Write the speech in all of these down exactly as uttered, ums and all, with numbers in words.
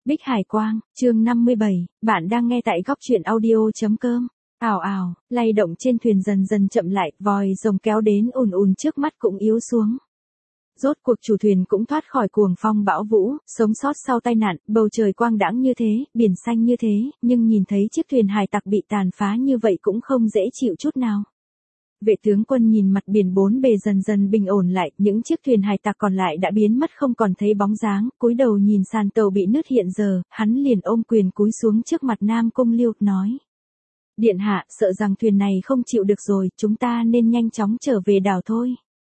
Bích Hải Quang, chương năm mươi bảy, bạn đang nghe tại góc truyện audio.com. Ào ào, lay động trên thuyền dần dần chậm lại, vòi rồng kéo đến ùn ùn trước mắt cũng yếu xuống. Rốt cuộc chủ thuyền cũng thoát khỏi cuồng phong bão vũ, sống sót sau tai nạn, bầu trời quang đãng như thế, biển xanh như thế, nhưng nhìn thấy chiếc thuyền hải tặc bị tàn phá như vậy cũng không dễ chịu chút nào. Vệ tướng quân nhìn mặt biển bốn bề dần dần bình ổn lại, những chiếc thuyền hải tặc còn lại đã biến mất không còn thấy bóng dáng, cúi đầu nhìn sàn tàu bị nứt hiện giờ, hắn liền ôm quyền cúi xuống trước mặt Nam Cung Liêu, nói. Điện hạ, sợ rằng thuyền này không chịu được rồi, chúng ta nên nhanh chóng trở về đảo thôi.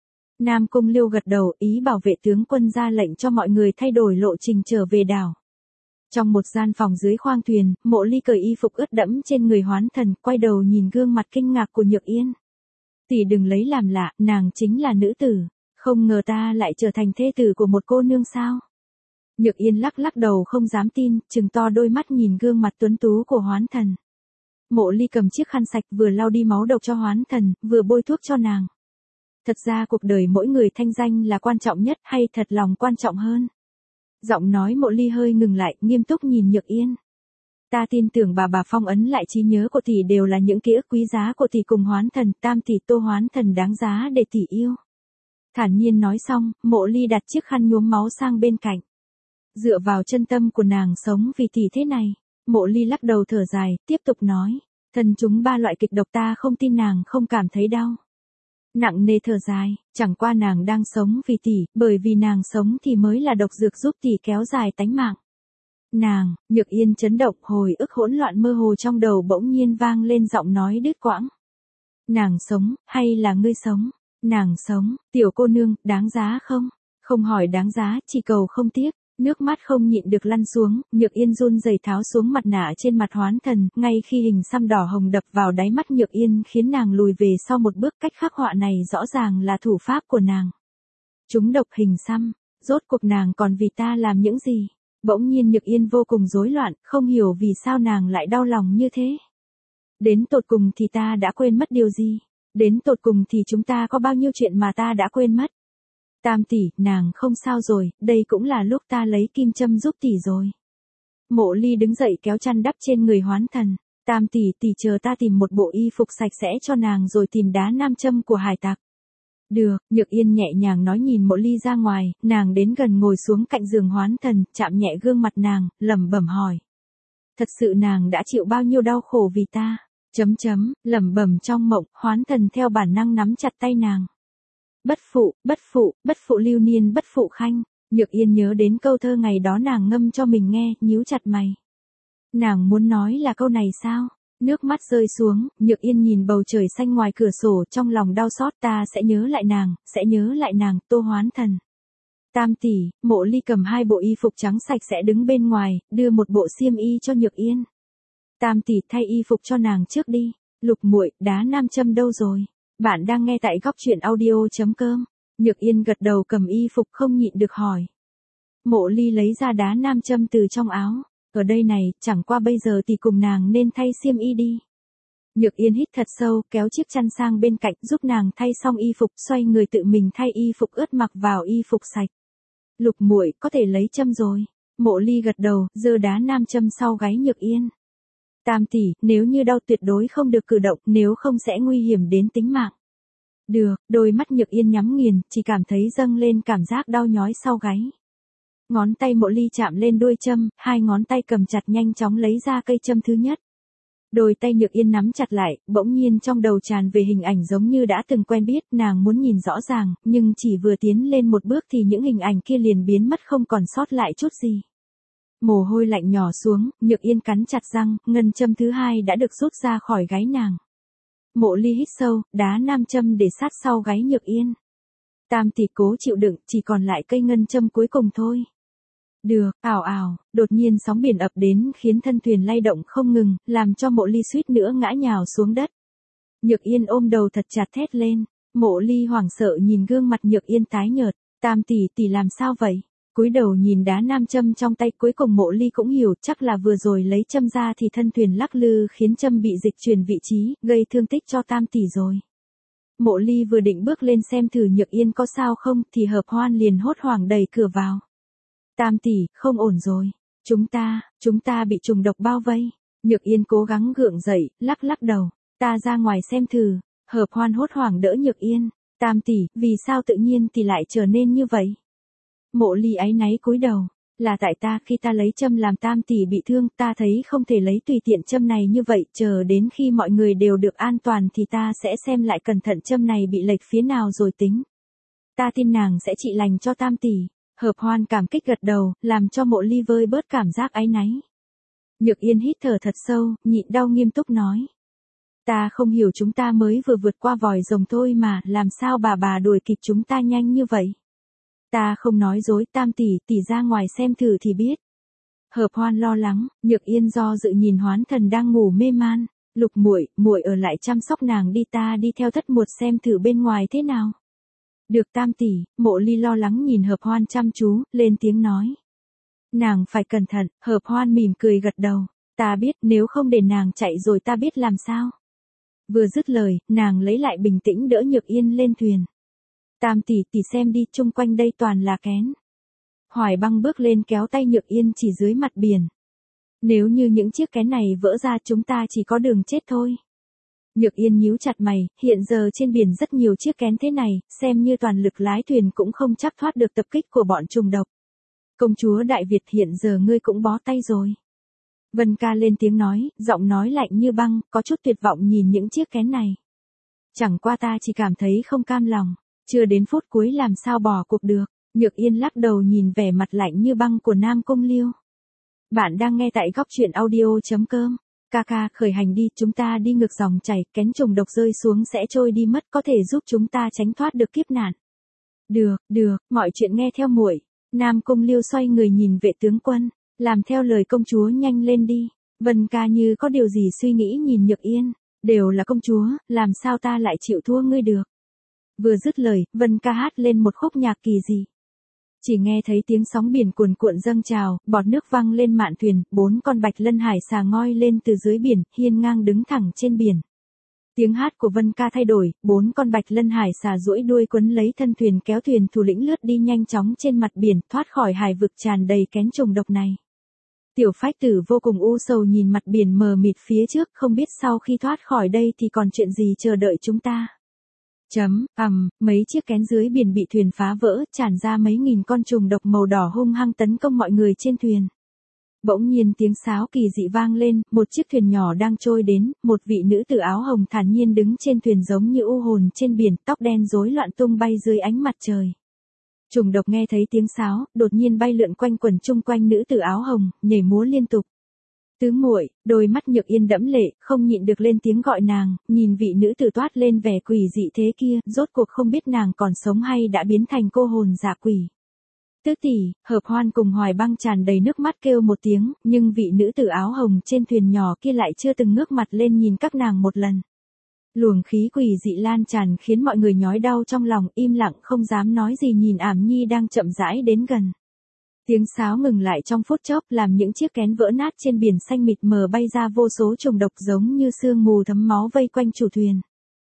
Nam Cung Liêu gật đầu, ý bảo vệ tướng quân ra lệnh cho mọi người thay đổi lộ trình trở về đảo. Trong một gian phòng dưới khoang thuyền, Mộ Ly cởi y phục ướt đẫm trên người Hoán Thần, quay đầu nhìn gương mặt kinh ngạc của Nhược Yên. Tỷ đừng lấy làm lạ, nàng chính là nữ tử, không ngờ ta lại trở thành thê tử của một cô nương sao? Nhược Yên lắc lắc đầu không dám tin, trừng to đôi mắt nhìn gương mặt tuấn tú của Hoán Thần. Mộ Ly cầm chiếc khăn sạch vừa lau đi máu độc cho Hoán Thần, vừa bôi thuốc cho nàng. Thật ra cuộc đời mỗi người thanh danh là quan trọng nhất hay thật lòng quan trọng hơn? Giọng nói Mộ Ly hơi ngừng lại, nghiêm túc nhìn Nhược Yên. Ta tin tưởng bà bà phong ấn lại trí nhớ của tỷ đều là những ký ức quý giá của tỷ cùng Hoán Thần, tam tỷ Tô Hoán Thần đáng giá để tỷ yêu. Thản nhiên nói xong, Mộ Ly đặt chiếc khăn nhuốm máu sang bên cạnh. Dựa vào chân tâm của nàng sống vì tỷ thế này, Mộ Ly lắc đầu thở dài, tiếp tục nói, thần chúng ba loại kịch độc ta không tin nàng không cảm thấy đau. Nặng nề thở dài, chẳng qua nàng đang sống vì tỷ, bởi vì nàng sống thì mới là độc dược giúp tỷ kéo dài tánh mạng. Nàng, Nhược Yên chấn động, hồi ức hỗn loạn mơ hồ trong đầu bỗng nhiên vang lên giọng nói đứt quãng. Nàng sống, hay là ngươi sống? Nàng sống, tiểu cô nương, đáng giá không? Không hỏi đáng giá, chỉ cầu không tiếc. Nước mắt không nhịn được lăn xuống, Nhược Yên run rẩy tháo xuống mặt nạ trên mặt Hoán Thần, ngay khi hình xăm đỏ hồng đập vào đáy mắt Nhược Yên khiến nàng lùi về sau một bước, cách khắc họa này rõ ràng là thủ pháp của nàng. Chúng độc hình xăm, rốt cuộc nàng còn vì ta làm những gì? Bỗng nhiên Nhược Yên vô cùng rối loạn, không hiểu vì sao nàng lại đau lòng như thế. Đến tột cùng thì ta đã quên mất điều gì? Đến tột cùng thì chúng ta có bao nhiêu chuyện mà ta đã quên mất? Tam tỷ, nàng không sao rồi, đây cũng là lúc ta lấy kim châm giúp tỷ rồi. Mộ Ly đứng dậy kéo chăn đắp trên người Hoán Thần. Tam tỷ, tỷ chờ ta tìm một bộ y phục sạch sẽ cho nàng rồi tìm đá nam châm của hải tặc. Được, Nhược Yên nhẹ nhàng nói nhìn Mộ Ly ra ngoài, nàng đến gần ngồi xuống cạnh giường Hoán Thần, chạm nhẹ gương mặt nàng, lẩm bẩm hỏi. Thật sự nàng đã chịu bao nhiêu đau khổ vì ta? Chấm chấm, lẩm bẩm trong mộng, Hoán Thần theo bản năng nắm chặt tay nàng. Bất phụ, bất phụ, bất phụ lưu niên bất phụ khanh. Nhược Yên nhớ đến câu thơ ngày đó nàng ngâm cho mình nghe, nhíu chặt mày. Nàng muốn nói là câu này sao? Nước mắt rơi xuống, Nhược Yên nhìn bầu trời xanh ngoài cửa sổ, trong lòng đau xót, ta sẽ nhớ lại nàng, sẽ nhớ lại nàng, Tô Hoán Thần. Tam tỷ, Mộ Ly cầm hai bộ y phục trắng sạch sẽ đứng bên ngoài, đưa một bộ xiêm y cho Nhược Yên. Tam tỷ, thay y phục cho nàng trước đi. Lục muội, đá nam châm đâu rồi? Bạn đang nghe tại góc truyện audio.com. Nhược Yên gật đầu cầm y phục không nhịn được hỏi. Mộ Ly lấy ra đá nam châm từ trong áo. Ở đây này, chẳng qua bây giờ thì cùng nàng nên thay xiêm y đi. Nhược Yên hít thật sâu, kéo chiếc chăn sang bên cạnh giúp nàng thay xong y phục, xoay người tự mình thay y phục ướt mặc vào y phục sạch. Lục muội, có thể lấy châm rồi. Mộ Ly gật đầu, giơ đá nam châm sau gáy Nhược Yên. Tam tỷ, nếu như đau tuyệt đối không được cử động, nếu không sẽ nguy hiểm đến tính mạng. Được, đôi mắt Nhược Yên nhắm nghiền, chỉ cảm thấy dâng lên cảm giác đau nhói sau gáy. Ngón tay Mộ Ly chạm lên đuôi châm, hai ngón tay cầm chặt nhanh chóng lấy ra cây châm thứ nhất. Đôi tay Nhược Yên nắm chặt lại, bỗng nhiên trong đầu tràn về hình ảnh giống như đã từng quen biết, nàng muốn nhìn rõ ràng, nhưng chỉ vừa tiến lên một bước thì những hình ảnh kia liền biến mất không còn sót lại chút gì. Mồ hôi lạnh nhỏ xuống, Nhược Yên cắn chặt răng, ngân châm thứ hai đã được rút ra khỏi gáy nàng. Mộ Ly hít sâu, đá nam châm để sát sau gáy Nhược Yên. Tam tỷ cố chịu đựng, chỉ còn lại cây ngân châm cuối cùng thôi. Được, ảo ảo, đột nhiên sóng biển ập đến khiến thân thuyền lay động không ngừng, làm cho Mộ Ly suýt nữa ngã nhào xuống đất. Nhược Yên ôm đầu thật chặt thét lên. Mộ Ly hoảng sợ nhìn gương mặt Nhược Yên tái nhợt. Tam tỷ tỷ làm sao vậy? Cúi đầu nhìn đá nam châm trong tay, cuối cùng Mộ Ly cũng hiểu, chắc là vừa rồi lấy châm ra thì thân thuyền lắc lư khiến châm bị dịch chuyển vị trí, gây thương tích cho tam tỷ rồi. Mộ Ly vừa định bước lên xem thử Nhược Yên có sao không, thì Hợp Hoan liền hốt hoảng đẩy cửa vào. Tam tỷ, không ổn rồi. Chúng ta, chúng ta bị trùng độc bao vây. Nhược Yên cố gắng gượng dậy, lắc lắc đầu. Ta ra ngoài xem thử. Hợp Hoan hốt hoảng đỡ Nhược Yên. Tam tỷ, vì sao tự nhiên thì lại trở nên như vậy? Mộ Ly áy náy cúi đầu. Là tại ta, khi ta lấy châm làm Tam tỷ bị thương, ta thấy không thể lấy tùy tiện châm này như vậy, chờ đến khi mọi người đều được an toàn thì ta sẽ xem lại cẩn thận châm này bị lệch phía nào rồi tính. Ta tin nàng sẽ trị lành cho Tam tỷ. Hợp Hoan cảm kích gật đầu, làm cho Mộ Ly vơi bớt cảm giác áy náy. Nhược Yên hít thở thật sâu, nhịn đau nghiêm túc nói. Ta không hiểu, chúng ta mới vừa vượt qua vòi rồng thôi mà, làm sao bà bà đuổi kịp chúng ta nhanh như vậy? Ta không nói dối, Tam tỷ, tỷ ra ngoài xem thử thì biết. Hợp Hoan lo lắng, Nhược Yên do dự nhìn Hoán Thần đang ngủ mê man. Lục muội, muội ở lại chăm sóc nàng đi, ta đi theo Thất Muột xem thử bên ngoài thế nào. Được Tam tỷ. Mộ Ly lo lắng nhìn Hợp Hoan chăm chú, lên tiếng nói. Nàng phải cẩn thận. Hợp Hoan mỉm cười gật đầu. Ta biết, nếu không để nàng chạy rồi ta biết làm sao. Vừa dứt lời, nàng lấy lại bình tĩnh đỡ Nhược Yên lên thuyền. Tam tỷ, tỷ xem đi, chung quanh đây toàn là kén. Hoài Băng bước lên kéo tay Nhược Yên chỉ dưới mặt biển. Nếu như những chiếc kén này vỡ ra chúng ta chỉ có đường chết thôi. Nhược Yên nhíu chặt mày, hiện giờ trên biển rất nhiều chiếc kén thế này, xem như toàn lực lái thuyền cũng không chắc thoát được tập kích của bọn trùng độc. Công chúa Đại Việt, hiện giờ ngươi cũng bó tay rồi. Vân Ca lên tiếng nói, giọng nói lạnh như băng, có chút tuyệt vọng nhìn những chiếc kén này. Chẳng qua ta chỉ cảm thấy không cam lòng, chưa đến phút cuối làm sao bỏ cuộc được. Nhược Yên lắc đầu nhìn vẻ mặt lạnh như băng của Nam Cung Liêu. Bạn đang nghe tại góc truyện audio chấm com. Ca ca, khởi hành đi, chúng ta đi ngược dòng chảy, kén trùng độc rơi xuống sẽ trôi đi mất, có thể giúp chúng ta tránh thoát được kiếp nạn. Được, được, mọi chuyện nghe theo muội. Nam Cung Liêu xoay người nhìn vệ tướng quân, làm theo lời công chúa, nhanh lên đi. Vân Ca như có điều gì suy nghĩ nhìn Nhược Yên, đều là công chúa, làm sao ta lại chịu thua ngươi được. Vừa dứt lời, Vân Ca hát lên một khúc nhạc kỳ dị. Chỉ nghe thấy tiếng sóng biển cuồn cuộn dâng trào, bọt nước văng lên mạn thuyền, bốn con bạch lân hải xà ngoi lên từ dưới biển, hiên ngang đứng thẳng trên biển. Tiếng hát của Vân Ca thay đổi, bốn con bạch lân hải xà duỗi đuôi quấn lấy thân thuyền kéo thuyền thủ lĩnh lướt đi nhanh chóng trên mặt biển, thoát khỏi hải vực tràn đầy kén trùng độc này. Tiểu Phách Tử vô cùng u sầu nhìn mặt biển mờ mịt phía trước, không biết sau khi thoát khỏi đây thì còn chuyện gì chờ đợi chúng ta. Chấm, ầm, um, mấy chiếc kén dưới biển bị thuyền phá vỡ, tràn ra mấy nghìn con trùng độc màu đỏ hung hăng tấn công mọi người trên thuyền. Bỗng nhiên tiếng sáo kỳ dị vang lên, một chiếc thuyền nhỏ đang trôi đến, một vị nữ tử áo hồng thản nhiên đứng trên thuyền giống như u hồn trên biển, tóc đen rối loạn tung bay dưới ánh mặt trời. Trùng độc nghe thấy tiếng sáo, đột nhiên bay lượn quanh quần chung quanh nữ tử áo hồng, nhảy múa liên tục. Tứ muội, đôi mắt Nhược Yên đẫm lệ, không nhịn được lên tiếng gọi nàng, nhìn vị nữ tử toát lên vẻ quỷ dị thế kia, rốt cuộc không biết nàng còn sống hay đã biến thành cô hồn giả quỷ. Tứ tỷ, Hợp Hoan cùng Hoài Băng tràn đầy nước mắt kêu một tiếng, nhưng vị nữ tử áo hồng trên thuyền nhỏ kia lại chưa từng ngước mặt lên nhìn các nàng một lần. Luồng khí quỷ dị lan tràn khiến mọi người nhói đau trong lòng, im lặng không dám nói gì nhìn Ảm Nhi đang chậm rãi đến gần. Tiếng sáo ngừng lại trong phút chốc, làm những chiếc kén vỡ nát trên biển xanh mịt mờ bay ra vô số trùng độc giống như sương mù thấm máu vây quanh chủ thuyền.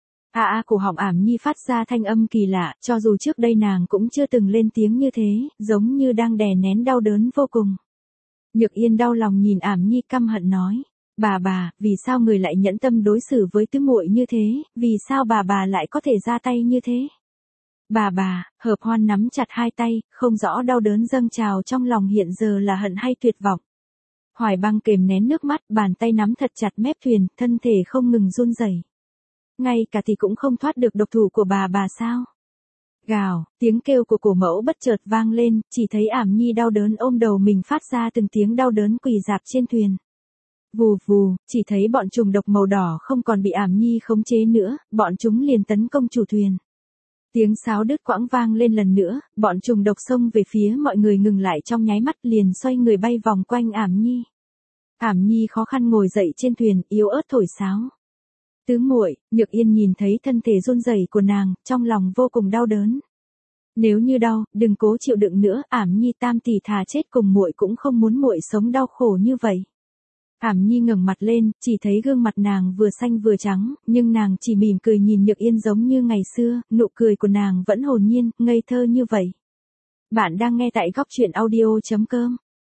A a, cổ họng Ảm Nhi phát ra thanh âm kỳ lạ, cho dù trước đây nàng cũng chưa từng lên tiếng như thế, giống như đang đè nén đau đớn vô cùng. Nhược Yên đau lòng nhìn Ảm Nhi căm hận nói, bà bà, vì sao người lại nhẫn tâm đối xử với tứ muội như thế, vì sao bà bà lại có thể ra tay như thế? Bà bà, Hợp Hoan nắm chặt hai tay, không rõ đau đớn dâng trào trong lòng hiện giờ là hận hay tuyệt vọng. Hoài Băng kềm nén nước mắt, bàn tay nắm thật chặt mép thuyền, thân thể không ngừng run rẩy. Ngay cả thì cũng không thoát được độc thủ của bà bà sao? Gào, tiếng kêu của cổ mẫu bất chợt vang lên, chỉ thấy Ảm Nhi đau đớn ôm đầu mình phát ra từng tiếng đau đớn quỳ rạp trên thuyền. Vù vù, chỉ thấy bọn trùng độc màu đỏ không còn bị Ảm Nhi khống chế nữa, bọn chúng liền tấn công chủ thuyền. Tiếng sáo đứt quãng vang lên lần nữa, bọn trùng độc xông về phía mọi người ngừng lại trong nháy mắt liền xoay người bay vòng quanh Ảm Nhi. Ảm Nhi khó khăn ngồi dậy trên thuyền, yếu ớt thổi sáo. Tứ muội, Nhược Yên nhìn thấy thân thể run rẩy của nàng, trong lòng vô cùng đau đớn. Nếu như đau, đừng cố chịu đựng nữa, Ảm Nhi tam tỷ thà chết cùng muội cũng không muốn muội sống đau khổ như vậy. Ảm Nhi ngẩng mặt lên, chỉ thấy gương mặt nàng vừa xanh vừa trắng, nhưng nàng chỉ mỉm cười nhìn Nhược Yên giống như ngày xưa, nụ cười của nàng vẫn hồn nhiên, ngây thơ như vậy. Bạn đang nghe tại góc truyện audio chấm com.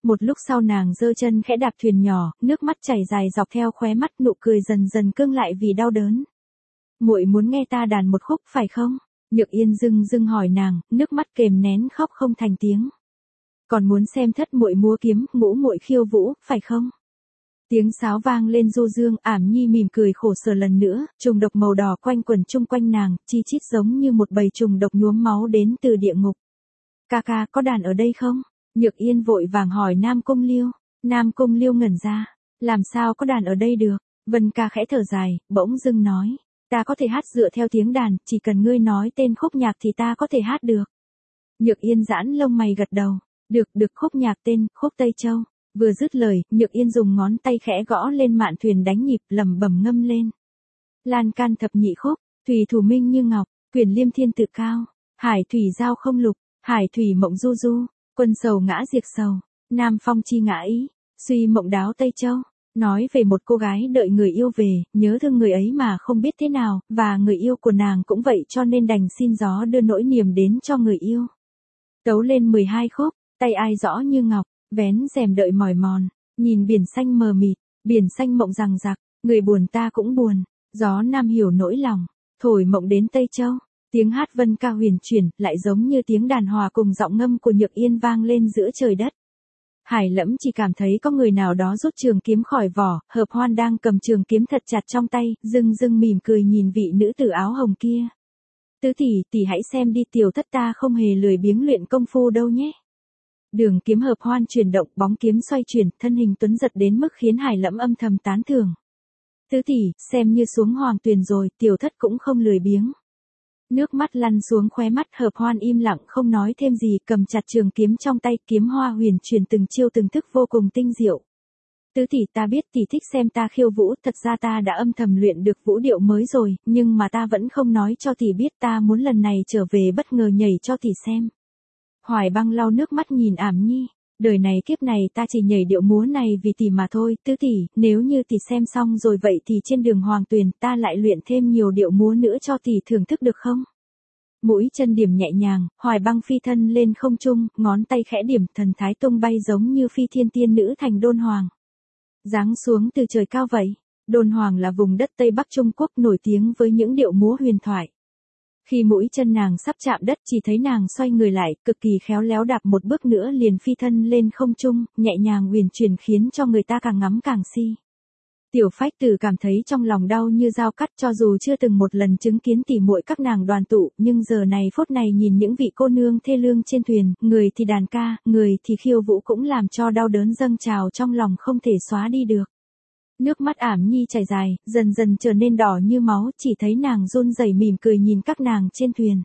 Một lúc sau nàng giơ chân khẽ đạp thuyền nhỏ, nước mắt chảy dài dọc theo khóe mắt, nụ cười dần dần cương lại vì đau đớn. Muội muốn nghe ta đàn một khúc phải không? Nhược Yên dưng dưng hỏi nàng, nước mắt kềm nén khóc không thành tiếng. Còn muốn xem thất muội múa kiếm, ngũ muội khiêu vũ, phải không? Tiếng sáo vang lên du dương, Ảm Nhi mỉm cười khổ sở lần nữa, trùng độc màu đỏ quanh quẩn chung quanh nàng, chi chít giống như một bầy trùng độc nhuốm máu đến từ địa ngục. Ca ca, có đàn ở đây không? Nhược Yên vội vàng hỏi Nam Cung Liêu. Nam Cung Liêu ngẩn ra, làm sao có đàn ở đây được? Vân ca khẽ thở dài, bỗng dưng nói, ta có thể hát dựa theo tiếng đàn, chỉ cần ngươi nói tên khúc nhạc thì ta có thể hát được. Nhược Yên giãn lông mày gật đầu, được, được, khúc nhạc tên, khúc Tây Châu. Vừa dứt lời, Nhược Yên dùng ngón tay khẽ gõ lên mạn thuyền đánh nhịp, lẩm bẩm ngâm lên. Lan can thập nhị khúc, thủy thủ minh như ngọc, quyền liêm thiên tự cao, hải thủy giao không lục, hải thủy mộng du du, quân sầu ngã diệt sầu, nam phong chi ngã ý, suy mộng đáo Tây Châu. Nói về một cô gái đợi người yêu về, nhớ thương người ấy mà không biết thế nào, và người yêu của nàng cũng vậy cho nên đành xin gió đưa nỗi niềm đến cho người yêu. Tấu lên mười hai khúc, tay ai rõ như ngọc, vén rèm đợi mỏi mòn, nhìn biển xanh mờ mịt, biển xanh mộng rằng rặc, người buồn ta cũng buồn, gió nam hiểu nỗi lòng, thổi mộng đến Tây Châu. Tiếng hát vân ca huyền chuyển, lại giống như tiếng đàn hòa cùng giọng ngâm của Nhược Yên vang lên giữa trời đất. Hải Lẫm chỉ cảm thấy có người nào đó rút trường kiếm khỏi vỏ, Hợp Hoan đang cầm trường kiếm thật chặt trong tay, dưng dưng mỉm cười nhìn vị nữ tử áo hồng kia. Tứ tỷ, tỷ hãy xem đi, tiểu thất ta không hề lười biếng luyện công phu đâu nhé. Đường kiếm Hợp Hoan chuyển động, bóng kiếm xoay chuyển, thân hình tuấn giật đến mức khiến Hải Lẫm âm thầm tán thưởng. Tứ tỷ, xem như xuống hoàng tuyền rồi, tiểu thất cũng không lười biếng. Nước mắt lăn xuống khóe mắt, Hợp Hoan im lặng không nói thêm gì, cầm chặt trường kiếm trong tay, kiếm hoa huyền chuyển từng chiêu từng thức vô cùng tinh diệu. Tứ tỷ, ta biết tỷ thích xem ta khiêu vũ, thật ra ta đã âm thầm luyện được vũ điệu mới rồi, nhưng mà ta vẫn không nói cho tỷ biết, ta muốn lần này trở về bất ngờ nhảy cho tỷ xem. Hoài Băng lau nước mắt nhìn Ảm Nhi, đời này kiếp này ta chỉ nhảy điệu múa này vì tỷ mà thôi, tứ tỷ, nếu như tỷ xem xong rồi vậy thì trên đường hoàng tuyền ta lại luyện thêm nhiều điệu múa nữa cho tỷ thưởng thức được không? Mũi chân điểm nhẹ nhàng, Hoài Băng phi thân lên không trung, ngón tay khẽ điểm, thần thái tung bay giống như phi thiên tiên nữ thành đôn hoàng. Giáng xuống từ trời cao vậy. Đôn hoàng là vùng đất Tây Bắc Trung Quốc nổi tiếng với những điệu múa huyền thoại. Khi mũi chân nàng sắp chạm đất, chỉ thấy nàng xoay người lại, cực kỳ khéo léo đạp một bước nữa liền phi thân lên không trung, nhẹ nhàng huyền chuyển khiến cho người ta càng ngắm càng si. Tiểu Phách Tử cảm thấy trong lòng đau như dao cắt, cho dù chưa từng một lần chứng kiến tỉ muội các nàng đoàn tụ, nhưng giờ này phút này nhìn những vị cô nương thê lương trên thuyền, người thì đàn ca, người thì khiêu vũ cũng làm cho đau đớn dâng trào trong lòng không thể xóa đi được. Nước mắt Ảm Nhi chảy dài, dần dần trở nên đỏ như máu, chỉ thấy nàng run rẩy mỉm cười nhìn các nàng trên thuyền.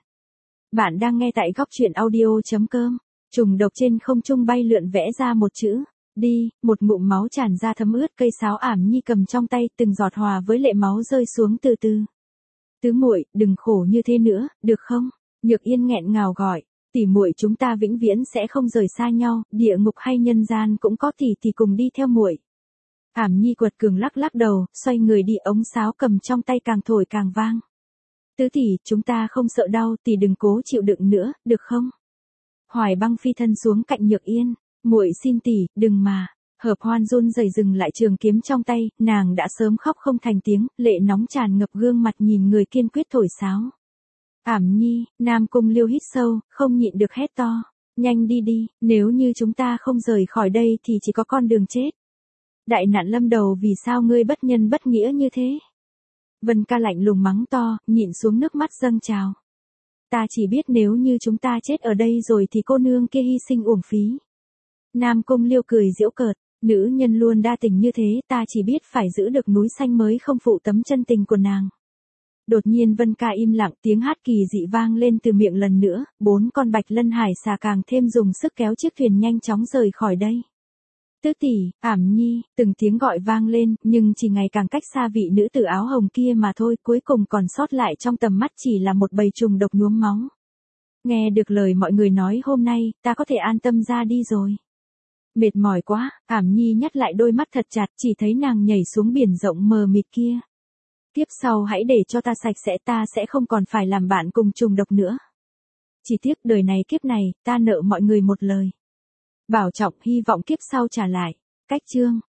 Bạn đang nghe tại góc truyện audio chấm com. Trùng độc trên không trung bay lượn vẽ ra một chữ đi, một ngụm máu tràn ra thấm ướt cây sáo Ảm Nhi cầm trong tay, từng giọt hòa với lệ máu rơi xuống từ từ. Tứ muội, đừng khổ như thế nữa, được không? Nhược Yên nghẹn ngào gọi, tỷ muội chúng ta vĩnh viễn sẽ không rời xa nhau, địa ngục hay nhân gian cũng có tỷ tỷ cùng đi theo muội. Ảm Nhi quật cường lắc lắc đầu, xoay người đi, ống sáo cầm trong tay càng thổi càng vang. Tứ tỷ, chúng ta không sợ đau, tỷ đừng cố chịu đựng nữa, được không? Hoài Băng phi thân xuống cạnh Nhược Yên, muội xin tỷ, đừng mà. Hợp Hoan run rẩy dừng lại trường kiếm trong tay, nàng đã sớm khóc không thành tiếng, lệ nóng tràn ngập gương mặt nhìn người kiên quyết thổi sáo. Ảm Nhi, Nam Cung Liêu hít sâu, không nhịn được hét to, nhanh đi đi, nếu như chúng ta không rời khỏi đây thì chỉ có con đường chết. Đại nạn lâm đầu, vì sao ngươi bất nhân bất nghĩa như thế? Vân ca lạnh lùng mắng to, nhịn xuống nước mắt dâng trào. Ta chỉ biết nếu như chúng ta chết ở đây rồi thì cô nương kia hy sinh uổng phí. Nam Cung Liêu cười giễu cợt, nữ nhân luôn đa tình như thế, ta chỉ biết phải giữ được núi xanh mới không phụ tấm chân tình của nàng. Đột nhiên Vân ca im lặng, tiếng hát kỳ dị vang lên từ miệng lần nữa, bốn con bạch lân hải xà càng thêm dùng sức kéo chiếc thuyền nhanh chóng rời khỏi đây. Tứ tỷ, Ảm Nhi, từng tiếng gọi vang lên, nhưng chỉ ngày càng cách xa vị nữ tử áo hồng kia mà thôi, cuối cùng còn sót lại trong tầm mắt chỉ là một bầy trùng độc nhuốm máu. Nghe được lời mọi người nói hôm nay, ta có thể an tâm ra đi rồi. Mệt mỏi quá, Ảm Nhi nhắc lại đôi mắt thật chặt, chỉ thấy nàng nhảy xuống biển rộng mờ mịt kia. Tiếp sau hãy để cho ta sạch sẽ, ta sẽ không còn phải làm bạn cùng trùng độc nữa. Chỉ tiếc đời này kiếp này, ta nợ mọi người một lời. Bảo trọng hy vọng kiếp sau trả lại. Cách chương